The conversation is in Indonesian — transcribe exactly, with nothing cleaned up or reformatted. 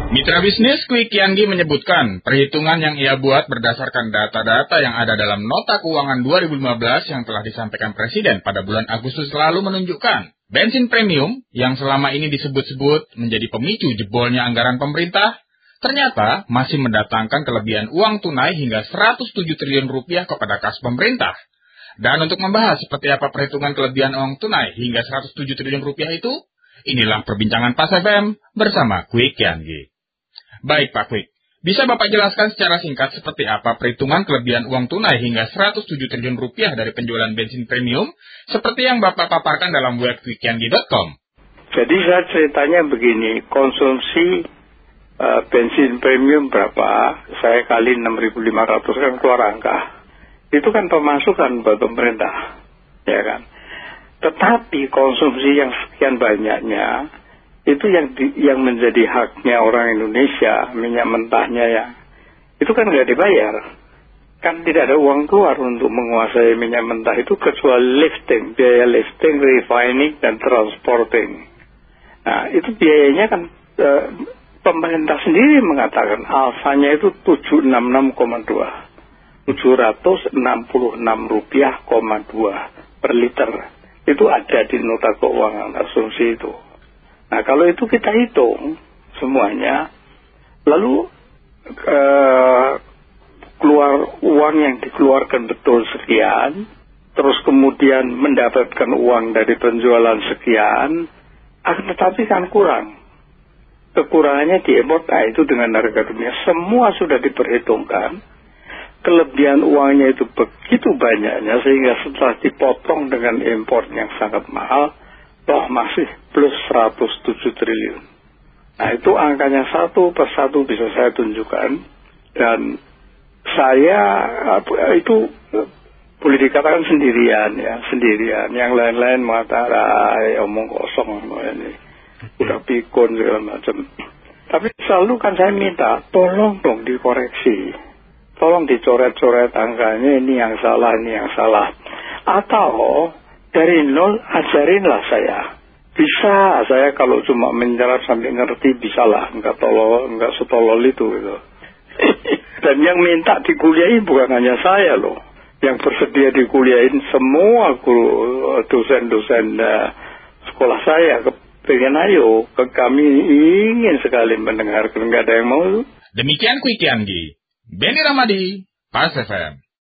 Mitra bisnis Kwi Kiangi menyebutkan perhitungan yang ia buat berdasarkan data-data yang ada dalam Nota Keuangan dua ribu lima belas yang telah disampaikan Presiden pada bulan Agustus lalu menunjukkan bensin premium yang selama ini disebut-sebut menjadi pemicu jebolnya anggaran pemerintah ternyata masih mendatangkan kelebihan uang tunai hingga seratus tujuh triliun rupiah kepada kas pemerintah. Dan untuk membahas seperti apa perhitungan kelebihan uang tunai hingga seratus tujuh triliun rupiah itu, inilah perbincangan Pas F M bersama Kwi Kiangi. Baik Pak Kwi, bisa Bapak jelaskan secara singkat seperti apa perhitungan kelebihan uang tunai hingga seratus tujuh triliun rupiah dari penjualan bensin premium seperti yang Bapak paparkan dalam web kwi kiangi dot com? Jadi saya ceritanya begini, konsumsi uh, bensin premium berapa, saya kali enam ribu lima ratus kan keluar angka. Itu kan pemasukan buat pemerintah, ya kan. Tetapi konsumsi yang sekian banyaknya itu yang di, yang menjadi haknya orang Indonesia, minyak mentahnya ya, itu kan nggak dibayar. Kan tidak ada uang keluar untuk menguasai minyak mentah itu kecuali lifting, biaya lifting, refining, dan transporting. Nah itu biayanya kan e, pemerintah sendiri mengatakan alfanya itu tujuh ratus enam puluh enam koma dua. tujuh ratus enam puluh enam rupiah koma dua per liter. Itu ada di nota keuangan asumsi itu. Nah kalau itu kita hitung semuanya, lalu uh, keluar uang yang dikeluarkan betul sekian, terus kemudian mendapatkan uang dari penjualan sekian, akan tetapi kan kurang. Kekurangannya diimpor, nah itu dengan harga dunia. Semua sudah diperhitungkan, kelebihan uangnya itu begitu banyaknya sehingga setelah dipotong dengan impor yang sangat mahal, toh masih plus seratus tujuh triliun. Nah itu angkanya satu per satu bisa saya tunjukkan. Dan saya itu boleh dikatakan sendirian ya, sendirian. Yang lain-lain mengatakan ah, omong kosong ini, udah pikun segala macam. Tapi selalu kan saya minta tolong dong dikoreksi, tolong dicoret-coret angkanya, ini yang salah, ini yang salah. Atau dari nol ajarinlah saya. Bisa saya kalau cuma menyerap sampai ngerti bisalah, enggak tolol, enggak setolol itu gitu. Dan yang minta dikuliahi bukan hanya saya loh, yang bersedia dikuliahin semua guru, dosen-dosen uh, sekolah saya. Pengen ayo, ke kami ingin sekali mendengarkan, enggak ada yang mau. Demikian Kwi Kiangi, Benny Ramadi, Pas F M.